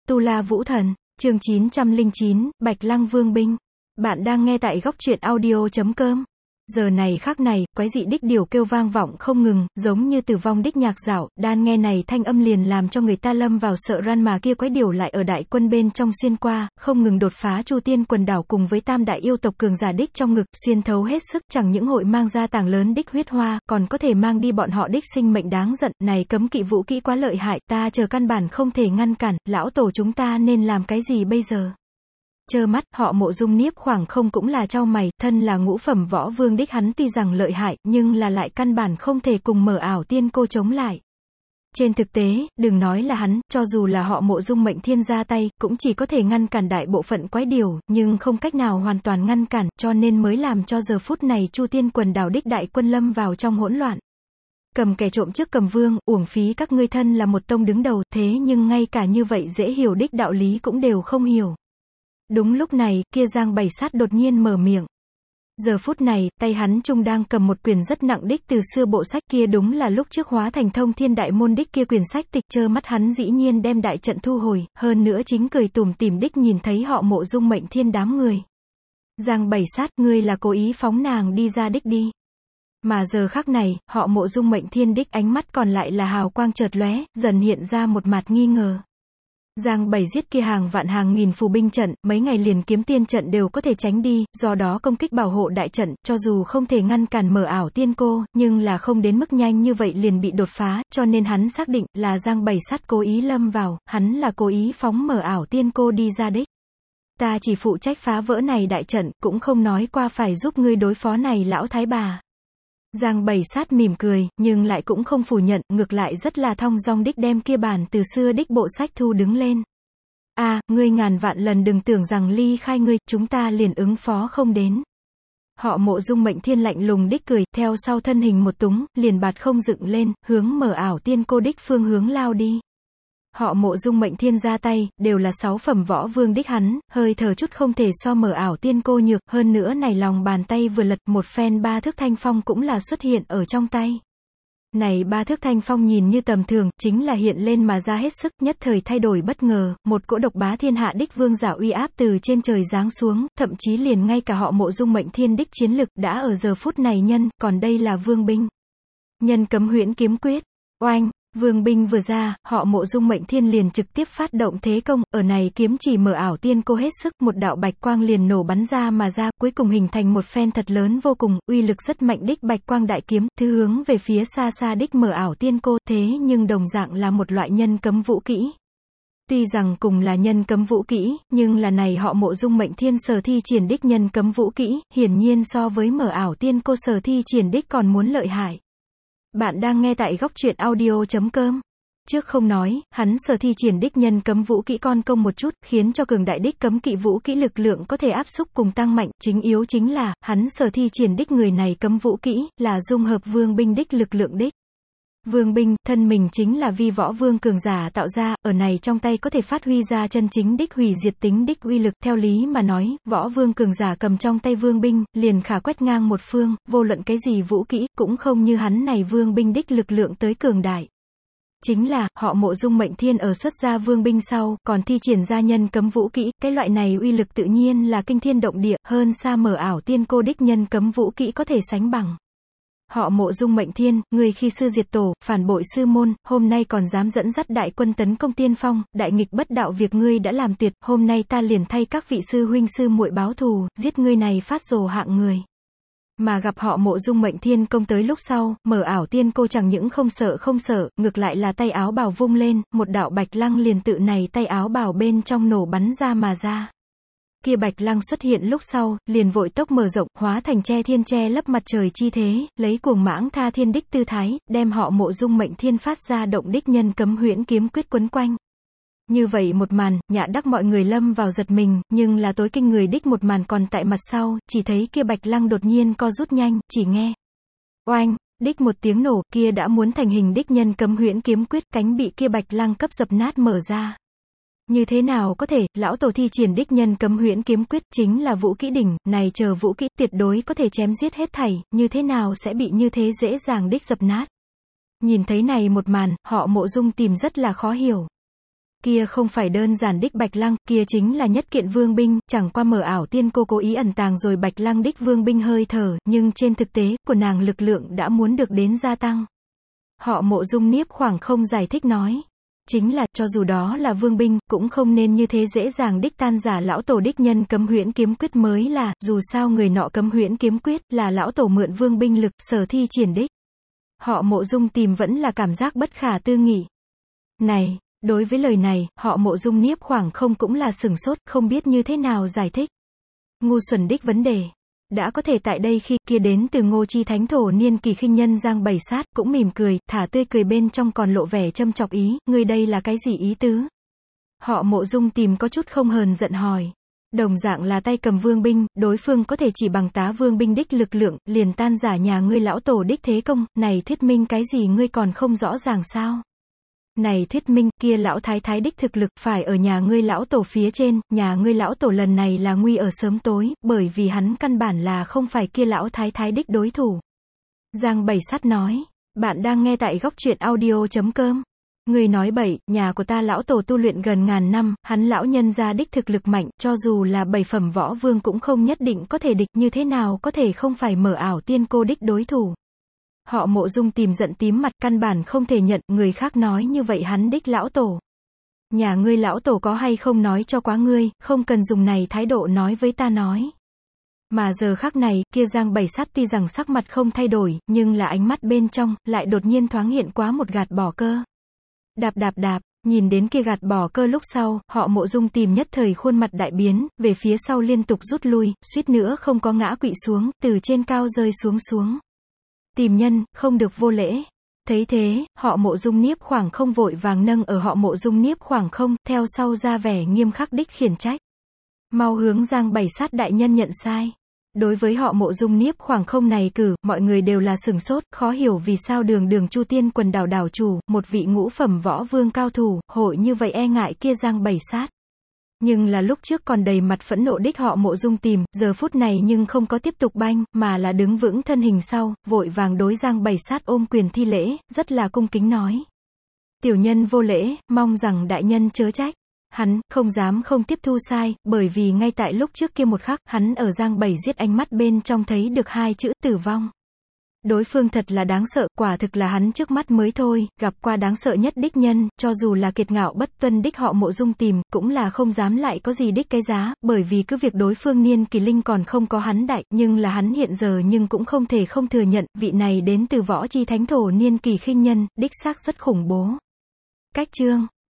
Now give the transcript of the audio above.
Tu La Vũ Thần, chương 909, Bạch Lăng Vương binh. Bạn đang nghe tại góc truyện audio.com. Giờ này khắc này, quái dị đích điều kêu vang vọng không ngừng, giống như tử vong đích nhạc dạo, đan nghe này thanh âm liền làm cho người ta lâm vào sợ ran, mà kia quái điều lại ở đại quân bên trong xuyên qua, không ngừng đột phá Chu Tiên quần đảo cùng với tam đại yêu tộc cường giả đích trong ngực, xuyên thấu hết sức, chẳng những hội mang ra tảng lớn đích huyết hoa, còn có thể mang đi bọn họ đích sinh mệnh đáng giận, này cấm kỵ vũ kỹ quá lợi hại, ta chờ căn bản không thể ngăn cản, lão tổ chúng ta nên làm cái gì bây giờ? Trơ mắt, họ Mộ Dung Niếp khoảng không cũng là chau mày, thân là ngũ phẩm võ vương đích hắn tuy rằng lợi hại, nhưng là lại căn bản không thể cùng Mở Ảo Tiên Cô chống lại. Trên thực tế, đừng nói là hắn, cho dù là họ Mộ Dung Mệnh Thiên ra tay, cũng chỉ có thể ngăn cản đại bộ phận quái điều, nhưng không cách nào hoàn toàn ngăn cản, cho nên mới làm cho giờ phút này Chu Tiên quần đảo đích đại quân lâm vào trong hỗn loạn. Cầm kẻ trộm trước cầm vương, uổng phí các ngươi thân là một tông đứng đầu, thế nhưng ngay cả như vậy dễ hiểu đích đạo lý cũng đều không hiểu. Đúng lúc này, kia Giang Bảy Sát đột nhiên mở miệng. Giờ phút này, tay hắn trung đang cầm một quyển rất nặng đích từ xưa bộ sách, kia đúng là lúc trước hóa thành Thông Thiên Đại Môn đích kia quyển sách tịch. Trơ mắt hắn dĩ nhiên đem đại trận thu hồi, hơn nữa chính cười tủm tỉm đích nhìn thấy họ Mộ Dung Mệnh Thiên đám người. Giang Bảy Sát, ngươi là cố ý phóng nàng đi ra đích đi. Mà giờ khắc này, họ Mộ Dung Mệnh Thiên đích ánh mắt còn lại là hào quang chợt lóe, dần hiện ra một mặt nghi ngờ. Giang Bảy giết kia hàng vạn hàng nghìn phù binh trận, mấy ngày liền kiếm tiên trận đều có thể tránh đi, do đó công kích bảo hộ đại trận, cho dù không thể ngăn cản Mở Ảo Tiên Cô, nhưng là không đến mức nhanh như vậy liền bị đột phá, cho nên hắn xác định là Giang Bảy Sát cố ý lâm vào, hắn là cố ý phóng Mở Ảo Tiên Cô đi ra đích. Ta chỉ phụ trách phá vỡ này đại trận, cũng không nói qua phải giúp ngươi đối phó này lão thái bà. Giang Bảy Sát mỉm cười, nhưng lại cũng không phủ nhận, ngược lại rất là thong dong đích đem kia bản từ xưa đích bộ sách thu đứng lên. Ngươi ngàn vạn lần đừng tưởng rằng ly khai ngươi, chúng ta liền ứng phó không đến. Họ Mộ Dung Mệnh Thiên lạnh lùng đích cười, theo sau thân hình một túng, liền bạt không dựng lên, hướng Mở Ảo Tiên Cô đích phương hướng lao đi. Họ Mộ Dung Mệnh Thiên ra tay, đều là 6 phẩm võ vương đích hắn, hơi thở chút không thể so Mở Ảo Tiên Cô nhược, hơn nữa này lòng bàn tay vừa lật, một phen 3 thước thanh phong cũng là xuất hiện ở trong tay. Này 3 thước thanh phong nhìn như tầm thường, chính là hiện lên mà ra hết sức, nhất thời thay đổi bất ngờ, một cỗ độc bá thiên hạ đích vương giả uy áp từ trên trời giáng xuống, thậm chí liền ngay cả họ Mộ Dung Mệnh Thiên đích chiến lực đã ở giờ phút này còn đây là vương binh. Nhân cấm huyễn kiếm quyết, oanh. Vương binh vừa ra, họ Mộ Dung Mệnh Thiên liền trực tiếp phát động thế công, ở này kiếm chỉ Mở Ảo Tiên Cô hết sức, một đạo bạch quang liền nổ bắn ra mà ra, cuối cùng hình thành một phen thật lớn vô cùng, uy lực rất mạnh đích bạch quang đại kiếm, thứ hướng về phía xa xa đích Mở Ảo Tiên Cô, thế nhưng đồng dạng là một loại nhân cấm vũ kỹ. Tuy rằng cùng là nhân cấm vũ kỹ, nhưng là này họ Mộ Dung Mệnh Thiên sở thi triển đích nhân cấm vũ kỹ, hiển nhiên so với Mở Ảo Tiên Cô sở thi triển đích còn muốn lợi hại. Bạn đang nghe tại góc truyện audio.com. Trước không nói, hắn sở thi triển đích nhân cấm vũ kỹ con công một chút, khiến cho cường đại đích cấm kỵ vũ kỹ lực lượng có thể áp xúc cùng tăng mạnh, chính yếu chính là, hắn sở thi triển đích người này cấm vũ kỹ, là dung hợp vương binh đích lực lượng đích. Vương binh, thân mình chính là vi võ vương cường giả tạo ra, ở này trong tay có thể phát huy ra chân chính đích hủy diệt tính đích uy lực, theo lý mà nói, võ vương cường giả cầm trong tay vương binh, liền khả quét ngang một phương, vô luận cái gì vũ kỹ, cũng không như hắn này vương binh đích lực lượng tới cường đại. Chính là, họ Mộ Dung Mệnh Thiên ở xuất ra vương binh sau, còn thi triển ra nhân cấm vũ kỹ, cái loại này uy lực tự nhiên là kinh thiên động địa, hơn xa Mở Ảo Tiên Cô đích nhân cấm vũ kỹ có thể sánh bằng. Họ Mộ Dung Mệnh Thiên, người khi sư diệt tổ, phản bội sư môn, hôm nay còn dám dẫn dắt đại quân tấn công tiên phong, đại nghịch bất đạo việc ngươi đã làm tuyệt, hôm nay ta liền thay các vị sư huynh sư muội báo thù, giết ngươi này phát rồ hạng người. Mà gặp họ Mộ Dung Mệnh Thiên công tới lúc sau, Mở Ảo Tiên Cô chẳng những không sợ, ngược lại là tay áo bào vung lên, một đạo bạch lăng liền tự này tay áo bào bên trong nổ bắn ra mà ra. Kia bạch lăng xuất hiện lúc sau, liền vội tốc mở rộng, hóa thành che thiên che lấp mặt trời chi thế, lấy cuồng mãng tha thiên đích tư thái, đem họ Mộ Dung Mệnh Thiên phát ra động đích nhân cấm huyễn kiếm quyết quấn quanh. Như vậy một màn, nhạ đắc mọi người lâm vào giật mình, nhưng là tối kinh người đích một màn còn tại mặt sau, chỉ thấy kia bạch lăng đột nhiên co rút nhanh, chỉ nghe. Oanh, đích một tiếng nổ, kia đã muốn thành hình đích nhân cấm huyễn kiếm quyết, cánh bị kia bạch lăng cấp dập nát mở ra. Như thế nào có thể, lão tổ thi triển đích nhân cấm huyễn kiếm quyết chính là vũ kỹ đỉnh, này chờ vũ kỹ tuyệt đối có thể chém giết hết thảy, như thế nào sẽ bị như thế dễ dàng đích dập nát. Nhìn thấy này một màn, họ Mộ Dung tìm rất là khó hiểu. kia không phải đơn giản đích Bạch Lăng, kia chính là nhất kiện vương binh, chẳng qua mờ ảo tiên cô cố ý ẩn tàng rồi Bạch Lăng đích vương binh hơi thở, nhưng trên thực tế, của nàng lực lượng đã muốn được đến gia tăng. Họ Mộ Dung Niếp khoảng không giải thích nói. Chính là, cho dù đó là vương binh, cũng không nên như thế dễ dàng đích tan giả lão tổ đích nhân cấm huyễn kiếm quyết mới là, dù sao người nọ cấm huyễn kiếm quyết, là lão tổ mượn vương binh lực, sở thi triển đích. Họ Mộ Dung tìm vẫn là cảm giác bất khả tư nghị. Này, đối với lời này, họ Mộ Dung Niếp khoảng không cũng là sửng sốt, không biết như thế nào giải thích. Ngu xuẩn đích vấn đề. Đã có thể tại đây khi kia đến từ Ngô Chi Thánh thổ niên kỳ khinh nhân Giang Bảy Sát, cũng mỉm cười, thả tươi cười bên trong còn lộ vẻ châm chọc ý, ngươi đây là cái gì ý tứ? Họ Mộ Dung tìm có chút không hờn giận hỏi. Đồng dạng là tay cầm vương binh, đối phương có thể chỉ bằng tá vương binh đích lực lượng, liền tan giả nhà ngươi lão tổ đích thế công, này thuyết minh cái gì ngươi còn không rõ ràng sao? Này thuyết minh, kia lão thái thái đích thực lực phải ở nhà ngươi lão tổ phía trên, nhà ngươi lão tổ lần này là nguy ở sớm tối, bởi vì hắn căn bản là không phải kia lão thái thái đích đối thủ. Giang Bảy Sát nói, bạn đang nghe tại góc truyện audio.com. Người nói bậy, nhà của ta lão tổ tu luyện gần ngàn năm, hắn lão nhân gia đích thực lực mạnh, cho dù là 7 phẩm võ vương cũng không nhất định có thể địch, như thế nào có thể không phải mở ảo tiên cô đích đối thủ. Họ Mộ Dung tìm giận tím mặt, căn bản không thể nhận, người khác nói như vậy hắn đích lão tổ. Nhà ngươi lão tổ có hay không nói cho quá ngươi, không cần dùng này thái độ nói với ta nói. Mà giờ khắc này, kia Giang Bảy Sát tuy rằng sắc mặt không thay đổi, nhưng là ánh mắt bên trong, lại đột nhiên thoáng hiện quá một gạt bỏ cơ. Đạp đạp đạp, nhìn đến kia gạt bỏ cơ lúc sau, họ Mộ Dung tìm nhất thời khuôn mặt đại biến, về phía sau liên tục rút lui, suýt nữa không có ngã quỵ xuống, từ trên cao rơi xuống. Tìm nhân, không được vô lễ. Thấy thế, họ Mộ Dung Niếp khoảng không vội vàng nâng ở họ Mộ Dung Niếp khoảng không, theo sau ra vẻ nghiêm khắc đích khiển trách. Mau hướng Giang Bảy Sát đại nhân nhận sai. Đối với họ Mộ Dung Niếp khoảng không này cử, mọi người đều là sửng sốt, khó hiểu vì sao đường Chu Tiên quần đảo đảo chủ, một vị ngũ phẩm võ vương cao thủ, hội như vậy e ngại kia Giang Bảy Sát. Nhưng là lúc trước còn đầy mặt phẫn nộ đích họ Mộ Dung tìm, giờ phút này nhưng không có tiếp tục banh, mà là đứng vững thân hình sau, vội vàng đối Giang Bảy Sát ôm quyền thi lễ, rất là cung kính nói. Tiểu nhân vô lễ, mong rằng đại nhân chớ trách. Hắn, không dám không tiếp thu sai, bởi vì ngay tại lúc trước kia một khắc, hắn ở Giang Bảy giết ánh mắt bên trong thấy được hai chữ tử vong. Đối phương thật là đáng sợ, quả thực là hắn trước mắt mới thôi, gặp qua đáng sợ nhất đích nhân, cho dù là kiệt ngạo bất tuân đích họ Mộ Dung tìm, cũng là không dám lại có gì đích cái giá, bởi vì cứ việc đối phương niên kỳ linh còn không có hắn đại, nhưng là hắn hiện giờ nhưng cũng không thể không thừa nhận, vị này đến từ Võ Chi Thánh thổ niên kỳ khinh nhân, đích xác rất khủng bố. Cách chương